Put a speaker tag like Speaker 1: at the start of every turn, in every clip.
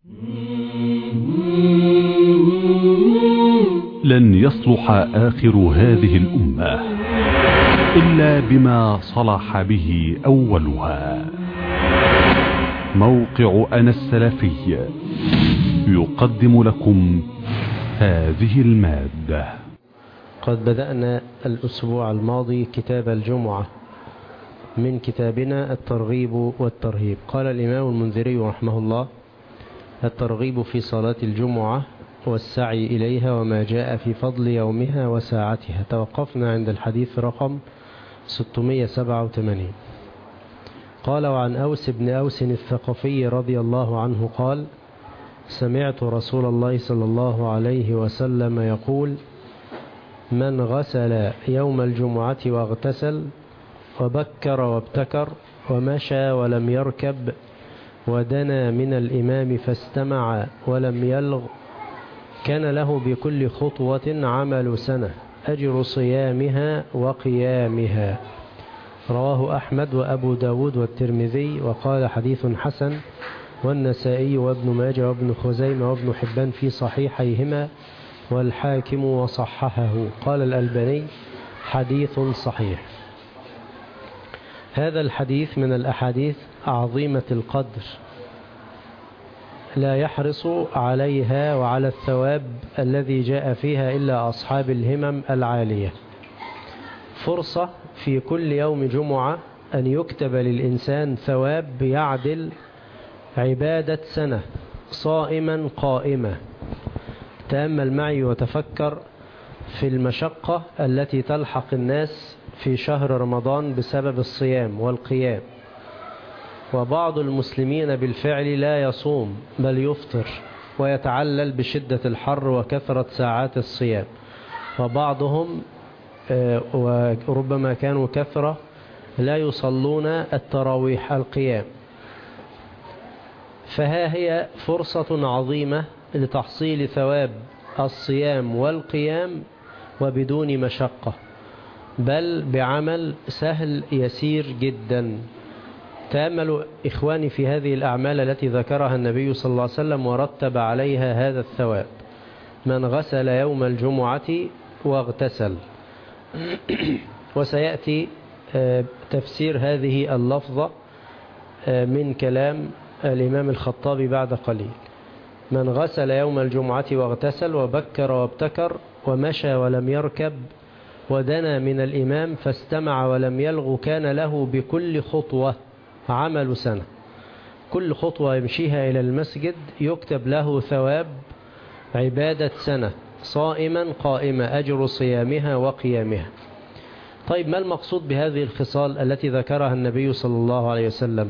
Speaker 1: لن يصلح آخر هذه الأمة إلا بما صلح به أولها. موقع أنا السلفي يقدم لكم هذه المادة.
Speaker 2: قد بدأنا الأسبوع الماضي كتاب الجمعة من كتابنا الترغيب والترهيب. قال الإمام المنذري رحمه الله: الترغيب في صلاة الجمعة والسعي إليها وما جاء في فضل يومها وساعتها. توقفنا عند الحديث رقم 687. قال: وعن أوس بن أوس الثقفي رضي الله عنه قال: سمعت رسول الله صلى الله عليه وسلم يقول: من غسل يوم الجمعة واغتسل وبكر وابتكر ومشى ولم يركب ودنا من الإمام فاستمع ولم يلغ كان له بكل خطوة عمل سنة أجر صيامها وقيامها. رواه أحمد وأبو داود والترمذي وقال حديث حسن، والنسائي وابن ماجه وابن خزيمة وابن حبان في صحيحيهما والحاكم وصححه. قال الألباني: حديث صحيح. هذا الحديث من الأحاديث عظيمة القدر، لا يحرص عليها وعلى الثواب الذي جاء فيها إلا أصحاب الهمم العالية. فرصة في كل يوم جمعة أن يكتب للإنسان ثواب يعدل عبادة سنة صائما قائمة. تأمل معي وتفكر في المشقة التي تلحق الناس في شهر رمضان بسبب الصيام والقيام. وبعض المسلمين بالفعل لا يصوم بل يفطر ويتعلل بشدة الحر وكثرة ساعات الصيام، وبعضهم وربما كانوا كثرة لا يصلون التراويح القيام. فها هي فرصة عظيمة لتحصيل ثواب الصيام والقيام وبدون مشقة، بل بعمل سهل يسير جدا. تأملوا إخواني في هذه الأعمال التي ذكرها النبي صلى الله عليه وسلم ورتب عليها هذا الثواب: من غسل يوم الجمعة واغتسل. وسيأتي تفسير هذه اللفظة من كلام الإمام الخطابي بعد قليل. من غسل يوم الجمعة واغتسل وبكر وابتكر ومشى ولم يركب ودنا من الإمام فاستمع ولم يلغ كان له بكل خطوة عمل سنة. كل خطوة يمشيها إلى المسجد يكتب له ثواب عبادة سنة صائما قائمة أجر صيامها وقيامها. طيب، ما المقصود بهذه الخصال التي ذكرها النبي صلى الله عليه وسلم؟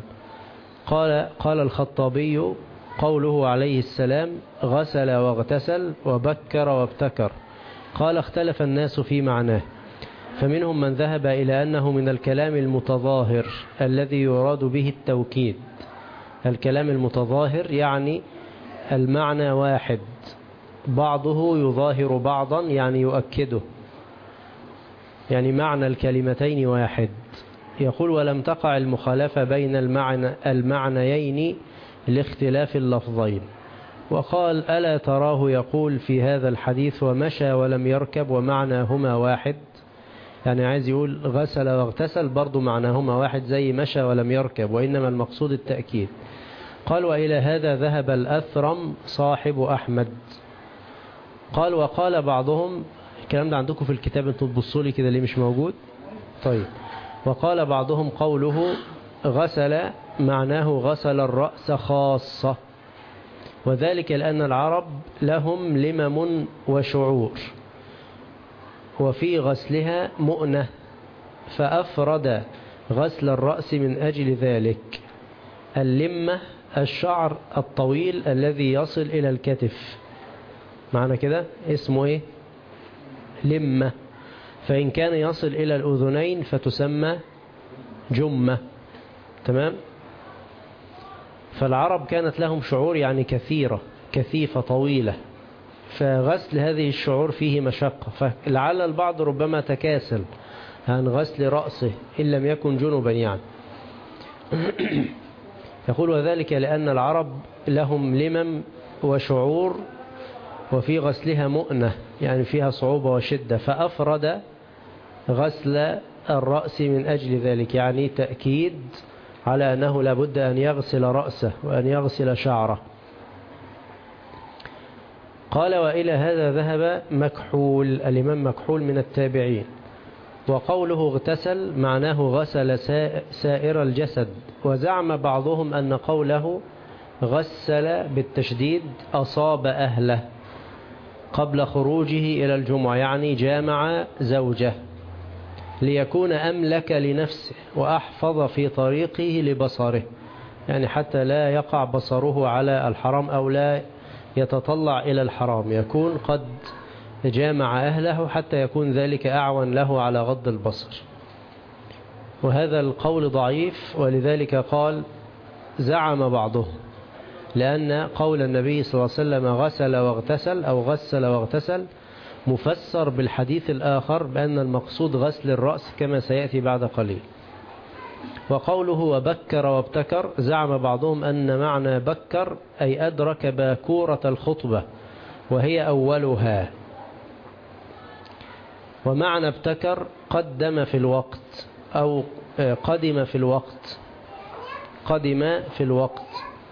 Speaker 2: قال الخطابي: قوله عليه السلام: غسل واغتسل وبكر وابتكر. قال: اختلف الناس في معناه، فمنهم من ذهب إلى أنه من الكلام المتظاهر الذي يراد به التوكيد. الكلام المتظاهر يعني المعنى واحد، بعضه يظاهر بعضا يعني يؤكده، يعني معنى الكلمتين واحد. يقول: ولم تقع المخالفة بين المعنيين لاختلاف اللفظين. وقال: ألا تراه يقول في هذا الحديث: ومشى ولم يركب ومعناهما واحد؟ يعني عايز يقول غسل واغتسل برضو معناهما واحد زي مشى ولم يركب، وإنما المقصود التأكيد. قال: وإلى هذا ذهب الأثرم صاحب أحمد. قال: وقال بعضهم، الكلام ده عندكم في الكتاب، انتوا تبصوا لي كده ليه مش موجود؟ طيب. وقال بعضهم قوله غسل معناه غسل الرأس خاصة، وذلك لأن العرب لهم لمم وشعور وفي غسلها مؤنة، فأفرد غسل الرأس من أجل ذلك. اللمة الشعر الطويل الذي يصل إلى الكتف، معنى كده اسمه إيه؟ لمة. فإن كان يصل إلى الأذنين فتسمى جمة. تمام؟ فالعرب كانت لهم شعور يعني كثيرة كثيفة طويلة، فغسل هذه الشعور فيه مشقة، فلعل البعض ربما تكاسل عن غسل رأسه إن لم يكن جنبا يعني. يقول وذلك لأن العرب لهم لمم وشعور وفي غسلها مؤنة، يعني فيها صعوبة وشدة، فأفرد غسل الرأس من أجل ذلك، يعني تأكيد على أنه لابد أن يغسل رأسه وأن يغسل شعره. قال وإلى هذا ذهب مكحول، الإمام مكحول من التابعين. وقوله اغتسل معناه غسل سائر الجسد، وزعم بعضهم أن قوله غسل بالتشديد أصاب أهله قبل خروجه إلى الجمعة، يعني جامع زوجه ليكون أملك لنفسه وأحفظ في طريقه لبصره، يعني حتى لا يقع بصره على الحرام أو لا يتطلع إلى الحرام، يكون قد جامع أهله حتى يكون ذلك أعون له على غض البصر. وهذا القول ضعيف، ولذلك قال زعم بعضهم، لأن قول النبي صلى الله عليه وسلم غسل واغتسل أو غسل واغتسل مفسر بالحديث الآخر بأن المقصود غسل الرأس كما سيأتي بعد قليل. وقوله وبكر وابتكر زعم بعضهم أن معنى بكر أي أدرك باكورة الخطبة وهي أولها، ومعنى ابتكر قدم في الوقت أو قدم في الوقت، قدم في الوقت.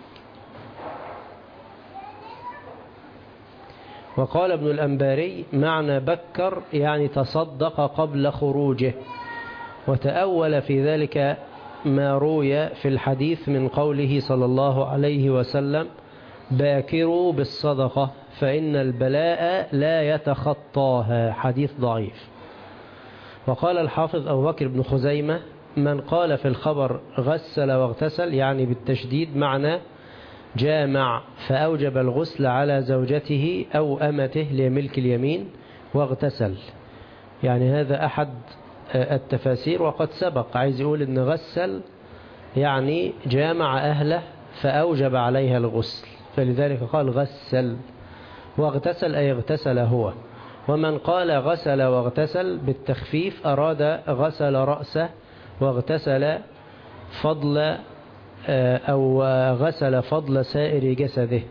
Speaker 2: وقال ابن الأنباري معنى بكر يعني تصدق قبل خروجه، وتأول في ذلك ما روي في الحديث من قوله صلى الله عليه وسلم باكروا بالصدقة فإن البلاء لا يتخطاها، حديث ضعيف. وقال الحافظ أبو بكر بن خزيمة من قال في الخبر غسل واغتسل يعني بالتشديد معنى جامع فأوجب الغسل على زوجته أو أمته لملك اليمين واغتسل، يعني هذا أحد التفاسير. وقد سبق عايز يقول إن غسل يعني جامع أهله فأوجب عليها الغسل، فلذلك قال غسل. واغتسل أي اغتسل هو. ومن قال غسل واغتسل بالتخفيف أراد غسل رأسه واغتسل فضل أو غسل فضل سائر جسده،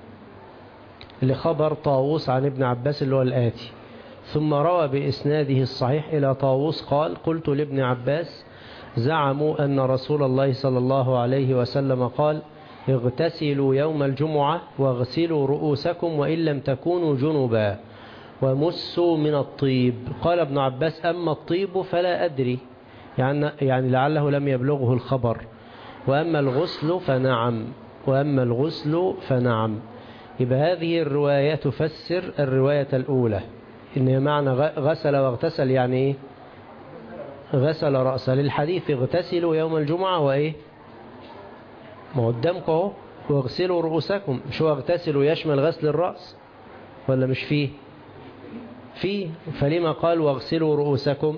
Speaker 2: لخبر طاووس عن ابن عباس اللي هو الآتي. ثم روى بإسناده الصحيح إلى طاووس قال قلت لابن عباس زعموا أن رسول الله صلى الله عليه وسلم قال اغتسلوا يوم الجمعة واغسلوا رؤوسكم وإن لم تكونوا جنبا ومسوا من الطيب. قال ابن عباس أما الطيب فلا أدري، يعني لعله لم يبلغه الخبر، وأما الغسل فنعم، وأما الغسل فنعم. يبقى هذه الرواية تفسر الرواية الأولى إن معنى غسل واغتسل يعني إيه؟ غسل رأسه. للحديث اغتسلوا يوم الجمعة وإيه؟ ما قدامكم اهو واغسلوا رؤوسكم، مش هو اغتسلوا يشمل غسل الرأس ولا مش فيه؟ فيه، فلما قال واغسلوا رؤوسكم؟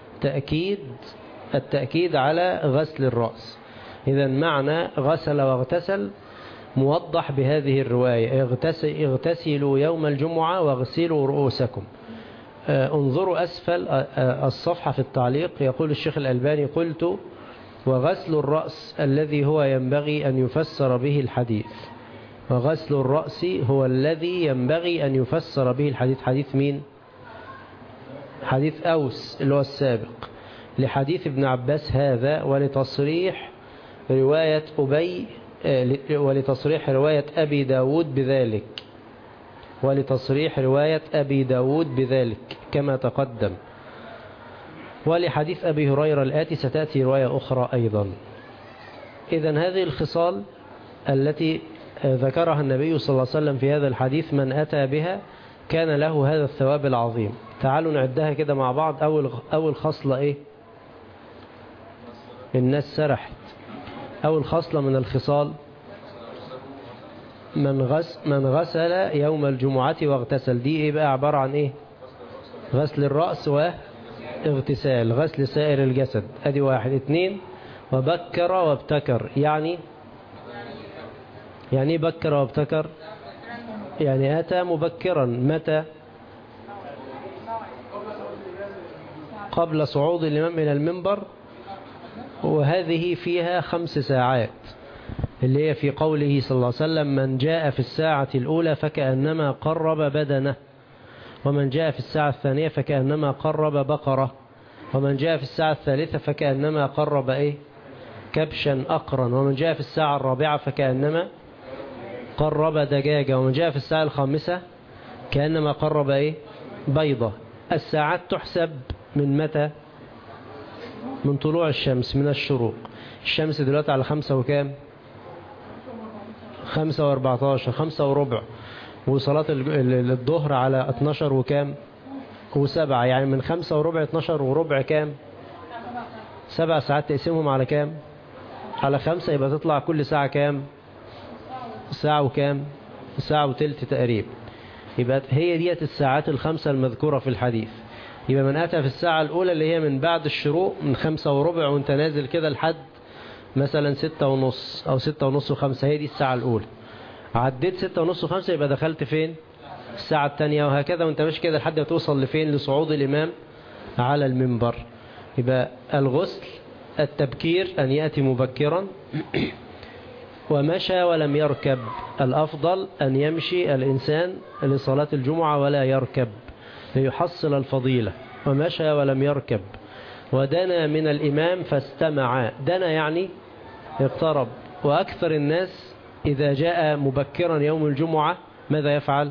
Speaker 2: التأكيد على غسل الرأس. إذا معنى غسل واغتسل موضح بهذه الرواية اغتسلوا يوم الجمعة واغسلوا رؤوسكم. انظروا أسفل الصفحة في التعليق يقول الشيخ الألباني قلت وغسل الرأس الذي هو ينبغي أن يفسر به الحديث، وغسل الرأس هو الذي ينبغي أن يفسر به الحديث. حديث مين؟ حديث أوس اللي هو السابق لحديث ابن عباس هذا، ولتصريح رواية أبي داود بذلك، ولتصريح رواية أبي داود بذلك كما تقدم. ولحديث أبي هريرة الآتي ستأتي رواية أخرى أيضا. إذن هذه الخصال التي ذكرها النبي صلى الله عليه وسلم في هذا الحديث من أتى بها كان له هذا الثواب العظيم. تعالوا نعدها كده مع بعض. أول خصلة إيه؟ الناس سرحت. أول خصلة من الخصال من غسل يوم الجمعة واغتسل، دي إيه بقى؟ عبارة عن إيه؟ غسل الرأس واغتسال، غسل سائر الجسد. أدي واحد. اتنين وبكر وابتكر، يعني بكر وابتكر يعني أتى مبكرا. متى؟ قبل صعود الإمام إلى المنبر، وهذه فيها 5 ساعات. اللي هي في قوله صلى الله عليه وسلم: من جاء في الساعة الأولى فكأنما قرب بدنه، ومن جاء في الساعة الثانية فكأنما قرب بقرة، ومن جاء في الساعة الثالثة فكأنما قرب كبشا أقرا، ومن جاء في الساعة الرابعة فكأنما قرب دجاجة، ومن جاء في الساعة الخامسة كأنما قرب بيضة. الساعات تحسب من متى؟ من طلوع الشمس، من الشروق. الشمس دلوقتي على 5 وكام؟ 5 و14، 5 وربع، وصلاة الظهر على 12 وكام؟ و7. يعني من 5 وربع 12 وربع كام؟ 7 ساعات. تقسمهم على كام؟ على 5، يبقى تطلع كل ساعة كام؟ ساعة وكام؟ ساعة وتلت تقريبا. يبقى هي ديت الساعات الخمسة المذكورة في الحديث. يبقى من أتى في الساعة الأولى اللي هي من بعد الشروق، من 5 وربع وانت نازل كده لحد مثلا 6 ونص أو 6 ونص و5، هي دي الساعة الأولى. عديت 6 ونص و5 يبقى دخلت فين؟ الساعة الثانية، وهكذا وانت ماشي كده لحد ما توصل لفين؟ لصعود الإمام على المنبر. يبقى الغسل التبكير أن يأتي مبكرا، ومشى ولم يركب. الأفضل أن يمشي الإنسان لصلاة الجمعة ولا يركب ليحصل الفضيلة. ومشى ولم يركب. ودنا من الإمام فاستمع. دنا يعني اقترب. وأكثر الناس إذا جاء مبكرا يوم الجمعة ماذا يفعل؟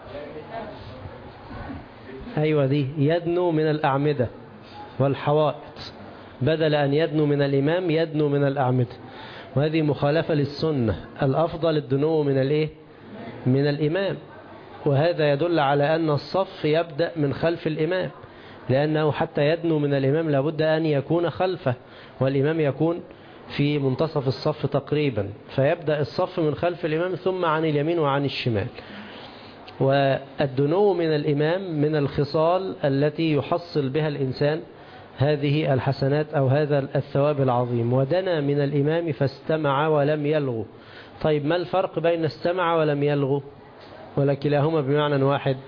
Speaker 2: أيوة دي، يدنو من الأعمدة والحوائط، بدل أن يدنو من الإمام يدنو من الأعمدة، وهذه مخالفة للسنة. الأفضل الدنو من من الإمام. وهذا يدل على أن الصف يبدأ من خلف الإمام، لأنه حتى يدنو من الإمام لابد أن يكون خلفه، والإمام يكون في منتصف الصف تقريبا، فيبدأ الصف من خلف الإمام ثم عن اليمين وعن الشمال. والدنو من الإمام من الخصال التي يحصل بها الإنسان هذه الحسنات أو هذا الثواب العظيم. ودنا من الإمام فاستمع ولم يلغو. طيب ما الفرق بين استمع ولم يلغو؟ ولا كلاهما بمعنى واحد؟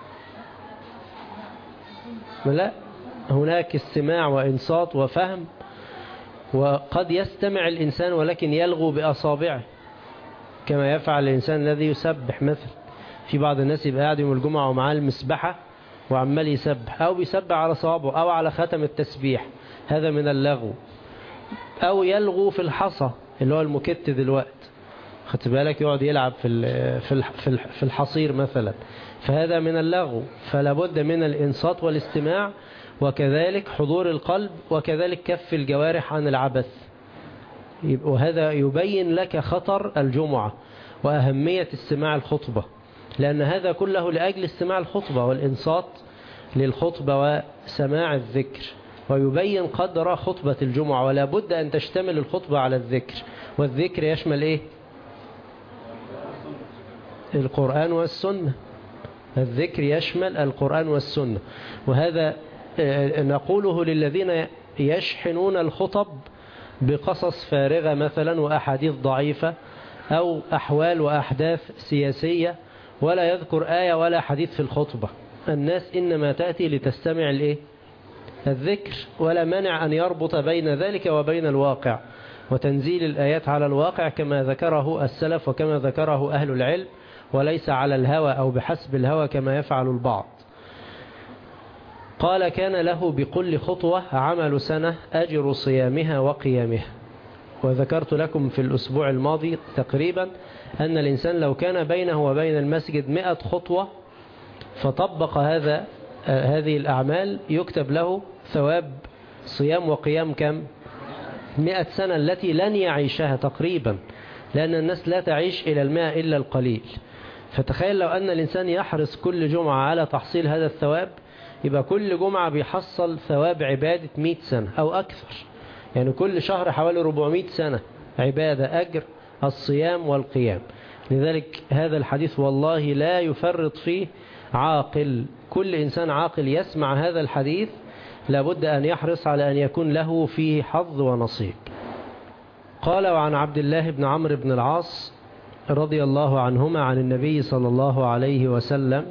Speaker 2: لا، هناك استماع وإنصات وفهم، وقد يستمع الإنسان ولكن يلغو بأصابعه كما يفعل الإنسان الذي يسبح مثلا. في بعض الناس يبقى قاعد يوم الجمعة ومعاه المسبحة وعمال يسبح، أو بيسبح على صوابه أو على ختم التسبيح، هذا من اللغو. أو يلغو في الحصى اللي هو المكت دلوقتي، خدت بالك، يقعد يلعب في الحصير مثلا، فهذا من اللغو. فلا بد من الإنصات والاستماع، وكذلك حضور القلب، وكذلك كف الجوارح عن العبث. وهذا يبين لك خطر الجمعة وأهمية استماع الخطبة، لأن هذا كله لأجل استماع الخطبة والإنصات للخطبة وسماع الذكر، ويبين قدر خطبة الجمعة. ولا بد أن تشتمل الخطبة على الذكر، والذكر يشمل القرآن والسنة. الذكر يشمل القرآن والسنة. وهذا نقوله للذين يشحنون الخطب بقصص فارغة مثلا وأحاديث ضعيفة أو أحوال وأحداث سياسية، ولا يذكر آية ولا حديث في الخطبة. الناس إنما تأتي لتستمع الذكر، ولا مانع أن يربط بين ذلك وبين الواقع، وتنزيل الآيات على الواقع كما ذكره السلف وكما ذكره أهل العلم، وليس على الهوى أو بحسب الهوى كما يفعل البعض. قال: كان له بكل خطوة عمل سنة أجر صيامها وقيامها. وذكرت لكم في الأسبوع الماضي تقريبا أن الإنسان لو كان بينه وبين المسجد 100 خطوة فطبق هذه الأعمال يكتب له ثواب صيام وقيام كم؟ 100 سنة التي لن يعيشها تقريبا، لأن الناس لا تعيش إلى 100 إلا القليل. فتخيل لو أن الإنسان يحرص كل جمعة على تحصيل هذا الثواب، يبقى كل جمعة بيحصل ثواب عبادة 100 سنة أو أكثر، يعني كل شهر حوالي 400 سنة عبادة، أجر الصيام والقيام. لذلك هذا الحديث والله لا يفرط فيه عاقل. كل إنسان عاقل يسمع هذا الحديث لابد أن يحرص على أن يكون له فيه حظ ونصيب. قال: وعن عبد الله بن عمرو بن العاص رضي الله عنهما عن النبي صلى الله عليه وسلم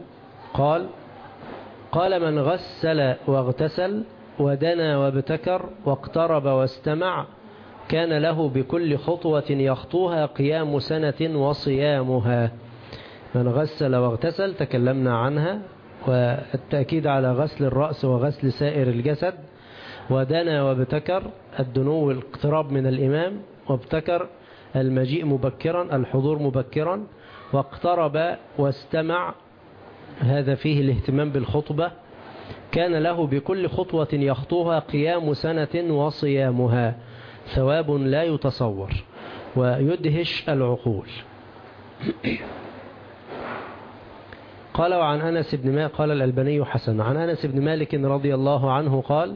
Speaker 2: قال: من غسل واغتسل ودنا وابتكر واقترب واستمع كان له بكل خطوة يخطوها قيام سنة وصيامها. من غسل واغتسل تكلمنا عنها، والتأكيد على غسل الرأس وغسل سائر الجسد. ودنا وابتكر، الدنو الاقتراب من الإمام، وابتكر المجيء مبكرا، الحضور مبكرا. واقترب واستمع، هذا فيه الاهتمام بالخطبة. كان له بكل خطوة يخطوها قيام سنة وصيامها، ثواب لا يتصور ويدهش العقول. قال وعن أنس بن مالك، قال الألباني حسن، عن أنس بن مالك رضي الله عنه قال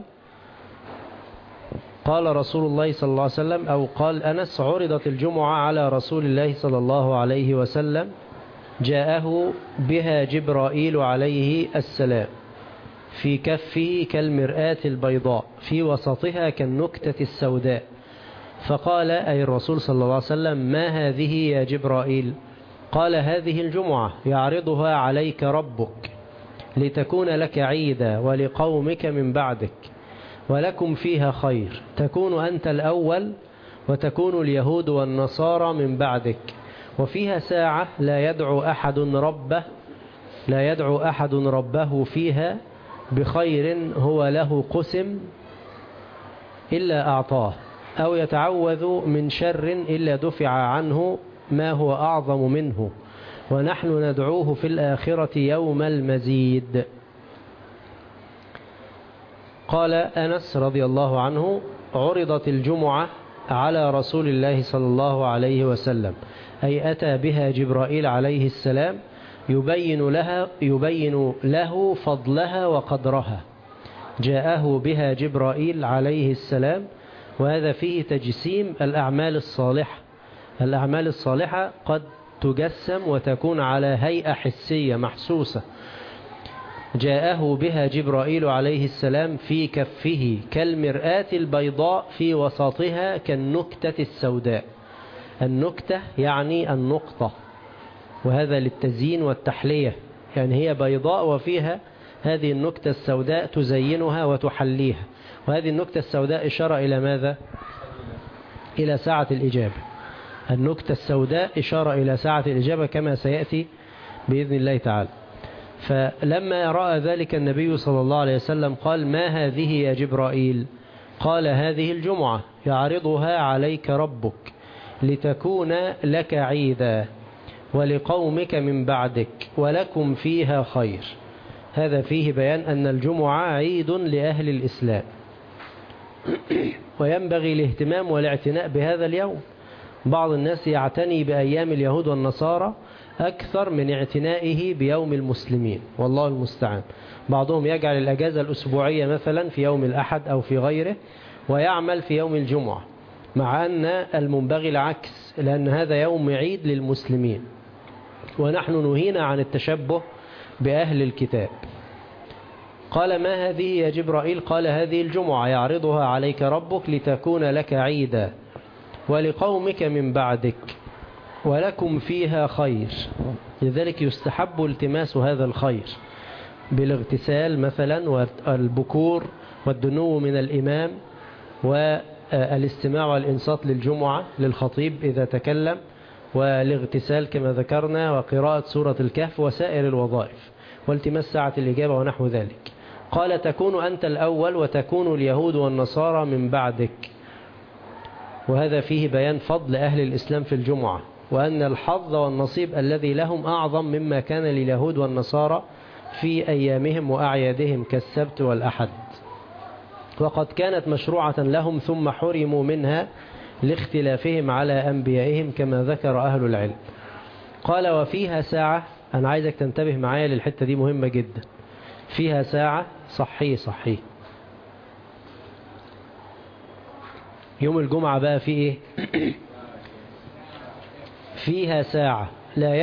Speaker 2: قال رسول الله صلى الله عليه وسلم، أو قال أنس: عرضت الجمعة على رسول الله صلى الله عليه وسلم، جاءه بها جبرائيل عليه السلام، في كفه كالمرآة البيضاء، في وسطها كالنكتة السوداء. فقال أي الرسول صلى الله عليه وسلم: ما هذه يا جبرائيل؟ قال: هذه الجمعة يعرضها عليك ربك لتكون لك عيدا ولقومك من بعدك، ولكم فيها خير، تكون أنت الأول وتكون اليهود والنصارى من بعدك، وفيها ساعة لا يدعو أحد ربه فيها بخير هو له قسم إلا أعطاه، أو يتعوذ من شر إلا دفع عنه ما هو أعظم منه، ونحن ندعوه في الآخرة يوم المزيد. قال أنس رضي الله عنه: عرضت الجمعة على رسول الله صلى الله عليه وسلم، أي أتى بها جبرائيل عليه السلام يبين له فضلها وقدرها. جاءه بها جبرائيل عليه السلام، وهذا فيه تجسيم الأعمال الصالحة. الأعمال الصالحة قد تجسم وتكون على هيئة حسية محسوسة. جاءه بها جبرائيل عليه السلام في كفه كالمرآة البيضاء، في وسطها كالنكتة السوداء. النكتة يعني النقطة، وهذا للتزيين والتحلية، يعني هي بيضاء وفيها هذه النكتة السوداء تزينها وتحليها. وهذه النكتة السوداء إشارة إلى ماذا؟ إلى ساعة الإجابة. النكتة السوداء إشارة إلى ساعة الإجابة كما سيأتي بإذن الله تعالى. فلما رأى ذلك النبي صلى الله عليه وسلم قال: ما هذه يا جبرائيل؟ قال: هذه الجمعة يعرضها عليك ربك لتكون لك عيدا ولقومك من بعدك، ولكم فيها خير. هذا فيه بيان أن الجمعة عيد لأهل الإسلام، وينبغي الاهتمام والاعتناء بهذا اليوم. بعض الناس يعتني بأيام اليهود والنصارى أكثر من اعتنائه بيوم المسلمين، والله المستعان. بعضهم يجعل الأجازة الأسبوعية مثلا في يوم الأحد أو في غيره، ويعمل في يوم الجمعة، مع أن المنبغي العكس، لأن هذا يوم عيد للمسلمين، ونحن نهينا عن التشبه بأهل الكتاب. قال: ما هذه يا جبرائيل؟ قال: هذه الجمعة يعرضها عليك ربك لتكون لك عيدا ولقومك من بعدك، ولكم فيها خير. لذلك يستحب التماس هذا الخير بالاغتسال مثلا، والبكور والدنو من الإمام، والاستماع والإنصات للجمعة للخطيب إذا تكلم، والاغتسال كما ذكرنا، وقراءة سورة الكهف، وسائر الوظائف، والتماس ساعة الإجابة ونحو ذلك. قال: تكون أنت الأول وتكون اليهود والنصارى من بعدك. وهذا فيه بيان فضل أهل الإسلام في الجمعة، وأن الحظ والنصيب الذي لهم أعظم مما كان لليهود والنصارى في أيامهم وأعيادهم كالسبت والأحد، وقد كانت مشروعة لهم ثم حرموا منها لاختلافهم على أنبيائهم كما ذكر أهل العلم. قال: وفيها ساعة، أنا عايزك تنتبه معايا للحتة دي مهمة جدا. فيها ساعة، صحيح يوم الجمعة بقى في إيه؟ فيها ساعة لا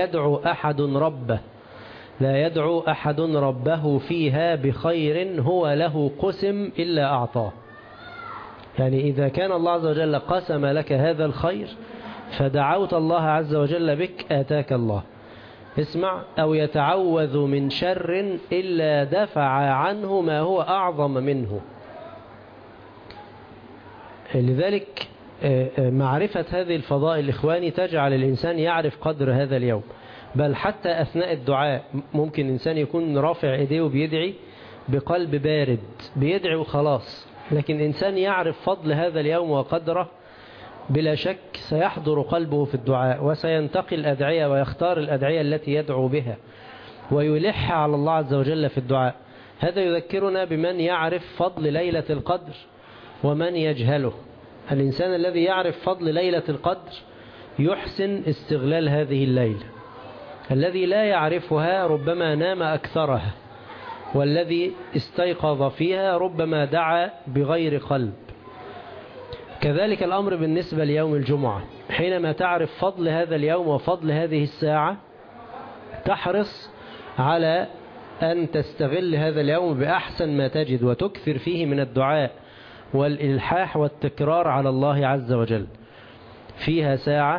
Speaker 2: يدعو أحد ربه فيها بخير هو له قسم إلا أعطاه. يعني إذا كان الله عز وجل قسم لك هذا الخير فدعوت الله عز وجل بك، آتاك الله. اسمع: أو يتعوذ من شر إلا دفع عنه ما هو أعظم منه. لذلك معرفة هذه الفضائل إخواني تجعل الإنسان يعرف قدر هذا اليوم. بل حتى أثناء الدعاء ممكن إنسان يكون رافع إيديه وبيدعي بقلب بارد، بيدعي وخلاص، لكن إنسان يعرف فضل هذا اليوم وقدره بلا شك سيحضر قلبه في الدعاء، وسينتقي الأدعية ويختار الأدعية التي يدعو بها ويلح على الله عز وجل في الدعاء. هذا يذكرنا بمن يعرف فضل ليلة القدر ومن يجهله. الإنسان الذي يعرف فضل ليلة القدر يحسن استغلال هذه الليلة، الذي لا يعرفها ربما نام أكثرها، والذي استيقظ فيها ربما دعا بغير قلب. كذلك الأمر بالنسبة ليوم الجمعة، حينما تعرف فضل هذا اليوم وفضل هذه الساعة تحرص على أن تستغل هذا اليوم بأحسن ما تجد، وتكثر فيه من الدعاء والإلحاح والتكرار على الله عز وجل. فيها ساعة،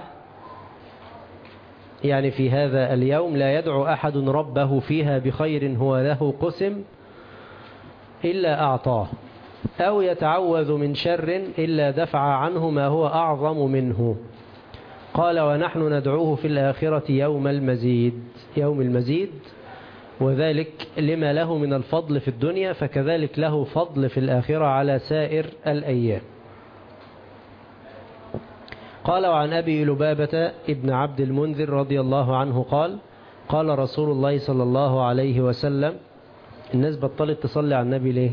Speaker 2: يعني في هذا اليوم لا يدعو أحد ربه فيها بخير هو له قسم إلا أعطاه، أو يتعوذ من شر إلا دفع عنه ما هو أعظم منه. قال ونحن ندعوه في الآخرة يوم المزيد. يوم المزيد، وذلك لما له من الفضل في الدنيا، فكذلك له فضل في الآخرة على سائر الأيام. قال وعن أبي لبابة ابن عبد المنذر رضي الله عنه قال قال رسول الله صلى الله عليه وسلم. الناس بطلت تصلي على النبي ليه؟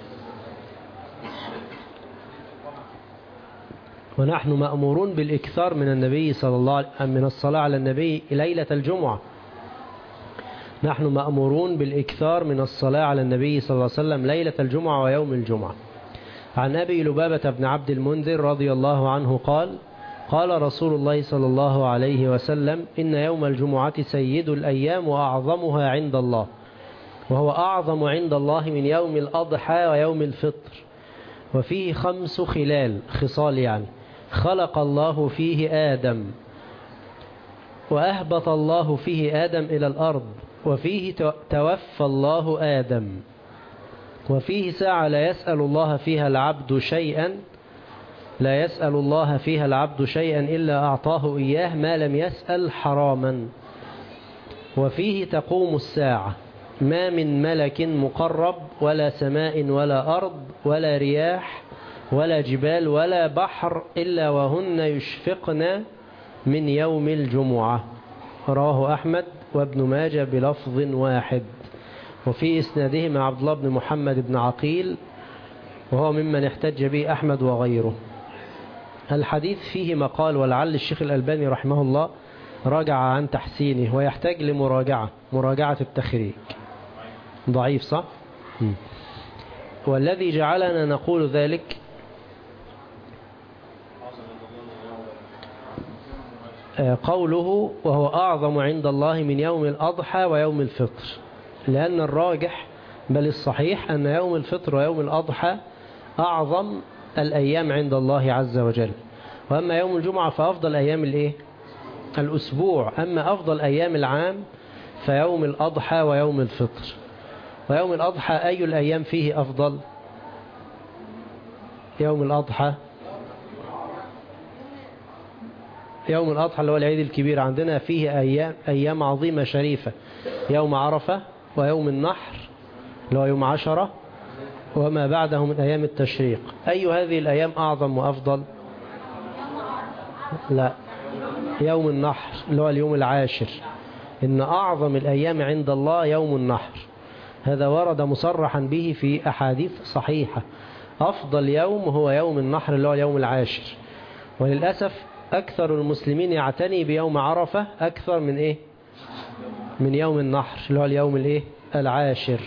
Speaker 2: ونحن مأمورون بالإكثار من النبي صلى الله عليه وسلم من الصلاة على النبي ليلة الجمعة. نحن مأمورون بالإكثار من الصلاة على النبي صلى الله عليه وسلم ليلة الجمعة ويوم الجمعة. عن أبي لبابة بن عبد المنذر رضي الله عنه قال قال رسول الله صلى الله عليه وسلم إن يوم الجمعة سيد الأيام وأعظمها عند الله، وهو أعظم عند الله من يوم الأضحى ويوم الفطر، وفيه 5 خصال يعني خلق الله فيه آدم، وأهبط الله فيه آدم إلى الأرض، وفيه توفى الله آدم، وفيه ساعة لا يسأل الله فيها العبد شيئا إلا أعطاه إياه ما لم يسأل حراما، وفيه تقوم الساعة ما من ملك مقرب ولا سماء ولا أرض ولا رياح ولا جبال ولا بحر إلا وهن يشفقن من يوم الجمعة. رواه أحمد وابن ماجه بلفظ واحد، وفي إسنادهما عبد الله بن محمد بن عقيل، وهو ممن احتج به أحمد وغيره. الحديث فيه مقال، ولعل الشيخ الألباني رحمه الله راجع عن تحسينه، ويحتاج مراجعة التخريج. ضعيف صح؟ والذي جعلنا نقول ذلك قوله وهو أعظم عند الله من يوم الأضحى ويوم الفطر، لأن الراجح بل الصحيح أن يوم الفطر ويوم الأضحى أعظم الأيام عند الله عز وجل. وأما يوم الجمعة فأفضل أيام الأسبوع، أما أفضل أيام العام فيوم الأضحى ويوم الفطر. ويوم الأضحى أي الأيام فيه أفضل؟ يوم الأضحى اللي هو العيد الكبير عندنا، فيه أيام عظيمة شريفة، يوم عرفة ويوم النحر اللي هو يوم 10 وما بعده من أيام التشريق. أي هذه الأيام أعظم وأفضل؟ لا، يوم النحر اللي هو اليوم 10. إن أعظم الأيام عند الله يوم النحر، هذا ورد مصرحا به في أحاديث صحيحة. أفضل يوم هو يوم النحر اللي هو اليوم 10. وللأسف أكثر المسلمين يعتني بيوم عرفة أكثر من يوم النحر اللي هو اليوم 10.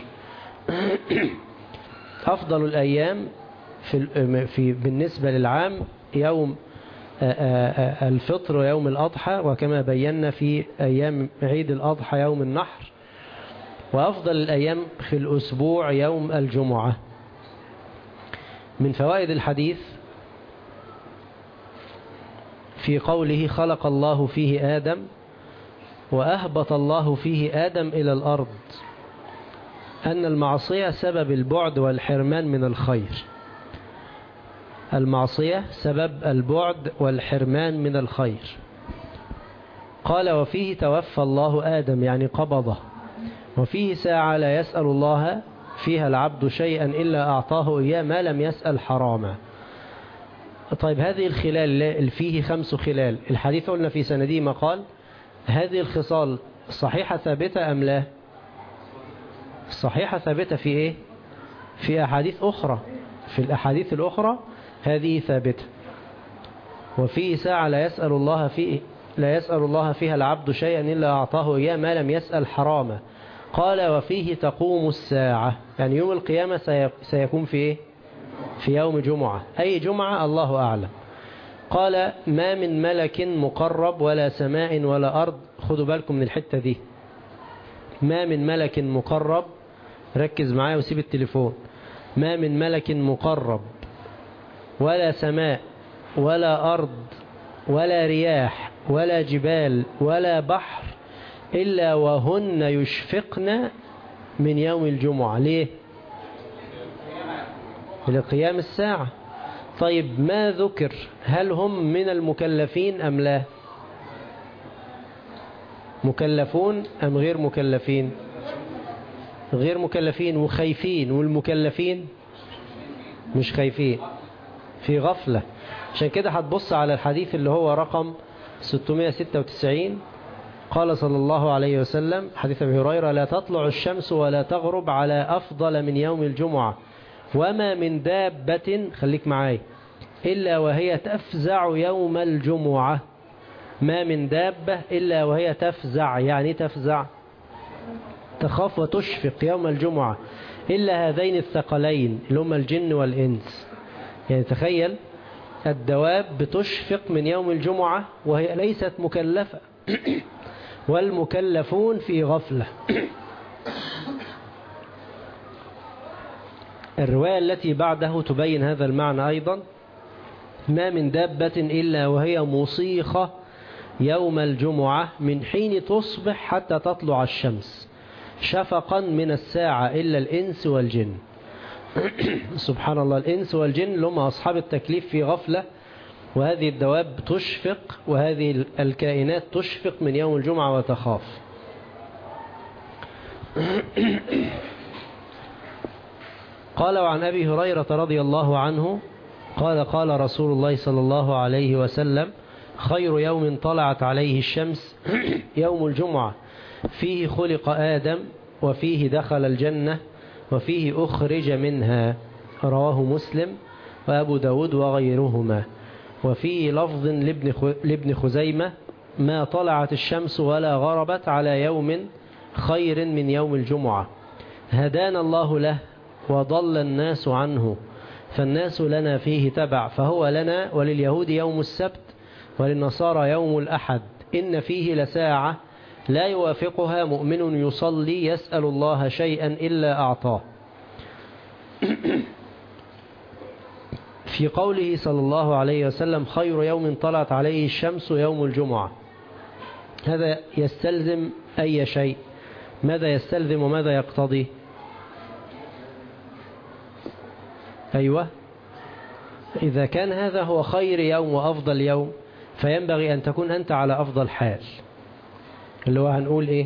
Speaker 2: أفضل الأيام بالنسبة للعام يوم الفطر ويوم الأضحى، وكما بينا في أيام عيد الأضحى يوم النحر. وأفضل الأيام في الأسبوع يوم الجمعة. من فوائد الحديث في قوله خلق الله فيه آدم وأهبط الله فيه آدم إلى الأرض أن المعصية سبب البعد والحرمان من الخير، المعصية سبب البعد والحرمان من الخير. قال وفيه توفى الله آدم يعني قبضه، وفيه ساعة لا يسأل الله فيها العبد شيئا إلا أعطاه إياه ما لم يسأل حراما. طيب هذه الخلال فيه 5 خلال، الحديث قلنا في سنده ما قال هذه الخصال صحيحة ثابتة أم لا؟ صحيحة ثابتة في إيه؟ في أحاديث أخرى، في الأحاديث الأخرى هذه ثابتة. وفيه ساعة لا يسأل الله فيها العبد شيئا إلا أعطاه إياه ما لم يسأل حراما. قال وفيه تقوم الساعة، يعني يوم القيامة سيكون في إيه؟ في يوم جمعة، أي جمعة الله أعلم. قال ما من ملك مقرب ولا سماء ولا أرض، خدوا بالكم من الحتة دي، ما من ملك مقرب، ركز معايا وسيب التليفون، ما من ملك مقرب ولا سماء ولا أرض ولا رياح ولا جبال ولا بحر إلا وهن يشفقن من يوم الجمعة. ليه؟ لقيام الساعة. طيب ما ذكر هل هم من المكلفين أم لا؟ مكلفون أم غير مكلفين؟ غير مكلفين وخايفين، والمكلفين مش خايفين، في غفلة. عشان كده هتبص على الحديث اللي هو رقم 696، قال صلى الله عليه وسلم حديث أبي هريرة لا تطلع الشمس ولا تغرب على أفضل من يوم الجمعة وما من دابة، خليك معاي، إلا وهي تفزع يوم الجمعة. ما من دابة إلا وهي تفزع، يعني تفزع تخاف وتشفق يوم الجمعة إلا هذين الثقلين اللي هم الجن والإنس. يعني تخيل الدواب بتشفق من يوم الجمعة وهي ليست مكلفة والمكلفون في غفلة. الرواية التي بعده تبين هذا المعنى أيضا، ما من دابة إلا وهي مصيخة يوم الجمعة من حين تصبح حتى تطلع الشمس شفقا من الساعة إلا الإنس والجن. سبحان الله، الإنس والجن لهم أصحاب التكليف في غفلة، وهذه الدواب تشفق وهذه الكائنات تشفق من يوم الجمعة وتخاف. قال وعن أبي هريرة رضي الله عنه قال قال رسول الله صلى الله عليه وسلم خير يوم طلعت عليه الشمس يوم الجمعة فيه خلق آدم وفيه دخل الجنة وفيه أخرج منها، رواه مسلم وأبو داود وغيرهما. وفي لفظ لابن خزيمة ما طلعت الشمس ولا غربت على يوم خير من يوم الجمعة هدانا الله له وضل الناس عنه فالناس لنا فيه تبع، فهو لنا ولليهود يوم السبت وللنصارى يوم الأحد، إن فيه لساعة لا يوافقها مؤمن يصلي يسأل الله شيئا إلا أعطاه. في قوله صلى الله عليه وسلم خير يوم طلعت عليه الشمس يوم الجمعة، هذا يستلزم أي شيء؟ ماذا يستلزم وماذا يقتضي؟ أيوة، إذا كان هذا هو خير يوم وأفضل يوم فينبغي أن تكون أنت على أفضل حال، اللي هو هنقول إيه؟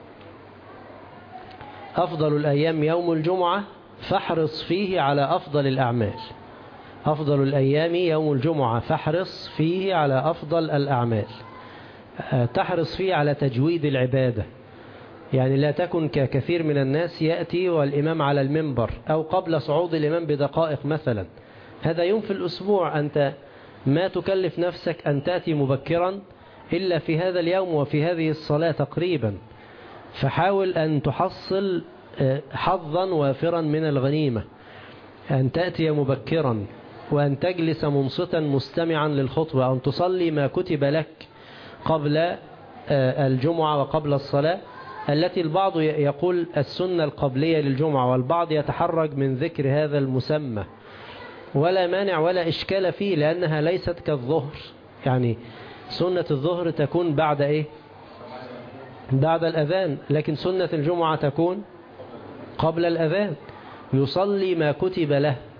Speaker 2: أفضل الأيام يوم الجمعة فاحرص فيه على أفضل الأعمال. أفضل الأيام يوم الجمعة فاحرص فيه على أفضل الأعمال، تحرص فيه على تجويد العبادة. يعني لا تكن ككثير من الناس يأتي والإمام على المنبر أو قبل صعود الإمام بدقائق مثلا، هذا يوم في الأسبوع أنت ما تكلف نفسك أن تأتي مبكرا إلا في هذا اليوم وفي هذه الصلاة تقريبا، فحاول أن تحصل حظا وافرا من الغنيمة، أن تأتي مبكرا وأن تجلس منصتا مستمعا للخطبة، أن تصلي ما كتب لك قبل الجمعة وقبل الصلاة التي البعض يقول السنة القبلية للجمعة، والبعض يتحرج من ذكر هذا المسمى، ولا مانع ولا إشكال فيه لأنها ليست كالظهر. يعني سنة الظهر تكون بعد إيه؟ بعد الأذان، لكن سنة الجمعة تكون قبل الأذان. يصلي ما كتب له،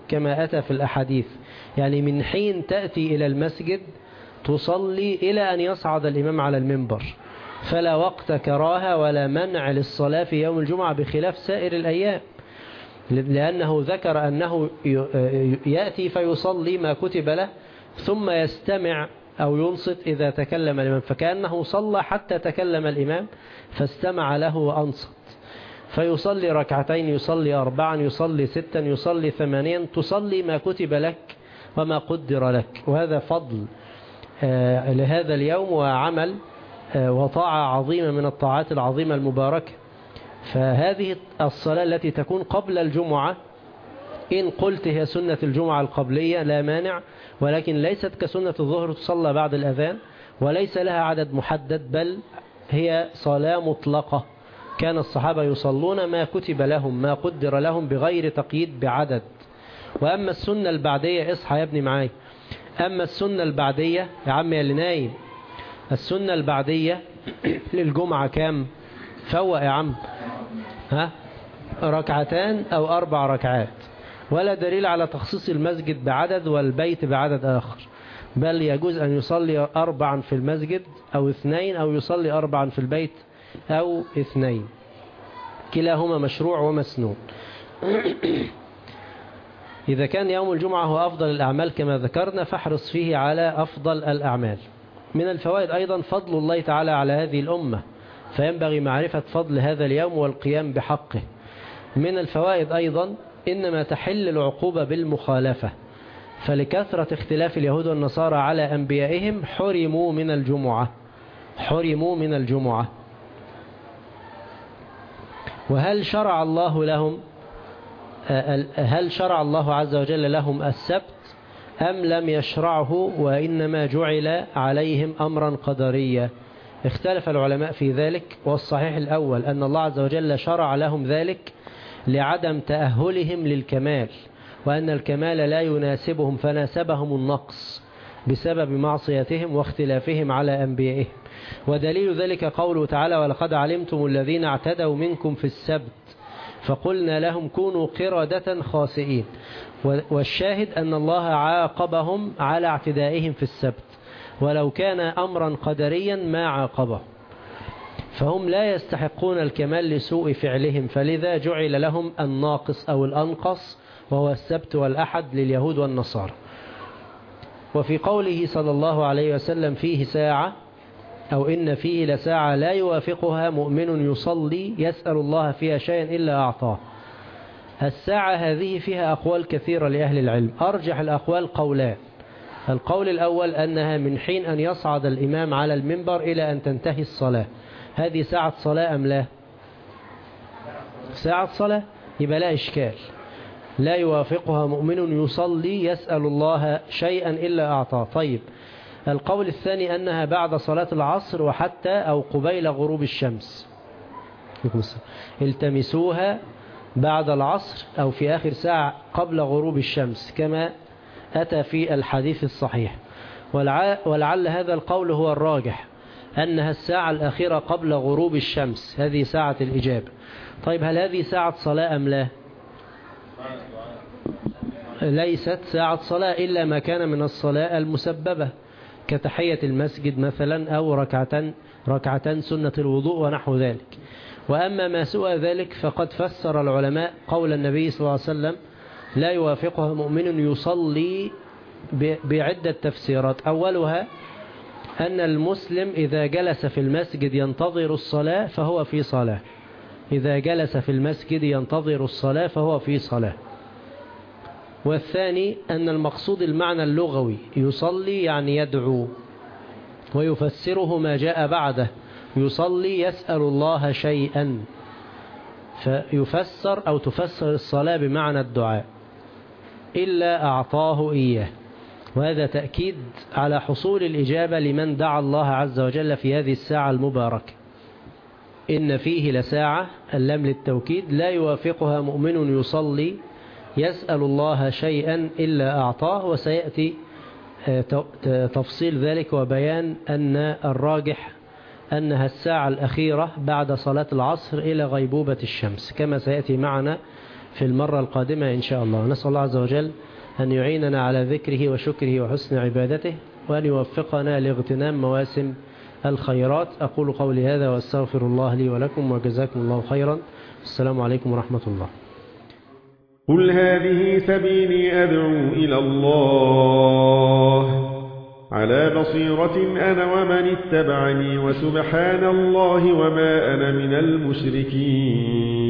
Speaker 2: كما أتى في الأحاديث، يعني من حين تأتي إلى المسجد تصلي إلى أن يصعد الإمام على المنبر، فلا وقت كراهة ولا منع للصلاة في يوم الجمعة بخلاف سائر الأيام، لأنه ذكر أنه يأتي فيصلي ما كتب له ثم يستمع أو ينصت إذا تكلم الإمام، فكأنه صلى حتى تكلم الإمام فاستمع له وأنصت، فيصلي ركعتين، يصلي 4، يصلي 6، يصلي 8، تصلي ما كتب لك وما قدر لك. وهذا فضل لهذا اليوم وعمل وطاعة عظيمة من الطاعات العظيمة المباركة. فهذه الصلاة التي تكون قبل الجمعة إن قلت هي سنة الجمعة القبلية لا مانع، ولكن ليست كسنة الظهر تصلى بعد الأذان، وليس لها عدد محدد، بل هي صلاة مطلقة. كان الصحابة يصلون ما كتب لهم ما قدر لهم بغير تقييد بعدد. وأما السنة البعدية، اصحى يا ابني معاي، أما السنة البعدية يا عمي اللي نايم، السنة البعدية للجمعة كام؟ فوق يا عم، ها، 2 أو 4 ركعات، ولا دليل على تخصيص المسجد بعدد والبيت بعدد آخر، بل يجوز أن يصلي 4 في المسجد أو 2، أو يصلي 4 في البيت أو 2، كلاهما مشروع ومسنون. إذا كان يوم الجمعة هو أفضل الأعمال كما ذكرنا فاحرص فيه على أفضل الأعمال. من الفوائد أيضا فضل الله تعالى على هذه الأمة، فينبغي معرفة فضل هذا اليوم والقيام بحقه. من الفوائد أيضا إنما تحل العقوبة بالمخالفة، فلكثرة اختلاف اليهود والنصارى على أنبيائهم حرموا من الجمعة. وهل شرع الله لهم، هل شرع الله عز وجل لهم السبت أم لم يشرعه وإنما جعل عليهم أمرا قدريا؟ اختلف العلماء في ذلك، والصحيح الأول أن الله عز وجل شرع لهم ذلك لعدم تأهلهم للكمال، وأن الكمال لا يناسبهم فناسبهم النقص بسبب معصيتهم واختلافهم على أنبيائهم. ودليل ذلك قوله تعالى: ولقد علمتم الذين اعتدوا منكم في السبت فقلنا لهم كونوا قردة خاسئين. والشاهد أن الله عاقبهم على اعتدائهم في السبت، ولو كان أمرا قدريا ما عاقبهم، فهم لا يستحقون الكمال لسوء فعلهم، فلذا جعل لهم الناقص أو الأنقص وهو السبت والأحد لليهود والنصارى. وفي قوله صلى الله عليه وسلم: فيه ساعة أو إن فيه لساعة لا يوافقها مؤمن يصلي يسأل الله فيها شيئا إلا أعطاه. الساعة هذه فيها أقوال كثيرة لأهل العلم، أرجح الأقوال قولان: القول الأول أنها من حين أن يصعد الإمام على المنبر إلى أن تنتهي الصلاة. هذه ساعة صلاة أم لا؟ ساعة صلاة، يبقى لا إشكال، لا يوافقها مؤمن يصلي يسأل الله شيئا إلا أعطاه. طيب، القول الثاني أنها بعد صلاة العصر وحتى أو قبيل غروب الشمس، التمسوها بعد العصر أو في آخر ساعة قبل غروب الشمس كما أتى في الحديث الصحيح. ولعل هذا القول هو الراجح، أنها الساعة الأخيرة قبل غروب الشمس، هذه ساعة الإجابة. طيب، هل هذه ساعة صلاة أم لا؟ ليست ساعة صلاة إلا ما كان من الصلاة المسببة كتحية المسجد مثلا أو ركعتان سنة الوضوء ونحو ذلك. وأما ما سوى ذلك فقد فسر العلماء قول النبي صلى الله عليه وسلم: لا يوافقها مؤمن يصلي بعدة تفسيرات. أولها أن المسلم إذا جلس في المسجد ينتظر الصلاة فهو في صلاة، إذا جلس في المسجد ينتظر الصلاة فهو في صلاة. والثاني أن المقصود المعنى اللغوي، يصلي يعني يدعو، ويفسره ما جاء بعده، يصلي يسأل الله شيئا، فيفسر أو تفسر الصلاة بمعنى الدعاء إلا أعطاه إياه. وهذا تأكيد على حصول الإجابة لمن دعا الله عز وجل في هذه الساعة المباركة. إن فيه لساعة، اللام للتوكيد، لا يوافقها مؤمن يصلي يسأل الله شيئا إلا أعطاه. وسيأتي تفصيل ذلك وبيان أن الراجح أنها الساعة الأخيرة بعد صلاة العصر إلى غيبوبة الشمس كما سيأتي معنا في المرة القادمة إن شاء الله. نسأل الله عز وجل أن يعيننا على ذكره وشكره وحسن عبادته، وأن يوفقنا لاغتنام مواسم الخيرات. أقول قولي هذا وأستغفر الله لي ولكم، وجزاكم الله خيرا. السلام عليكم ورحمة الله.
Speaker 3: قل هذه سبيلي أدعو إلى الله على بصيرة أنا ومن اتبعني، وسبحان الله وما أنا من المشركين.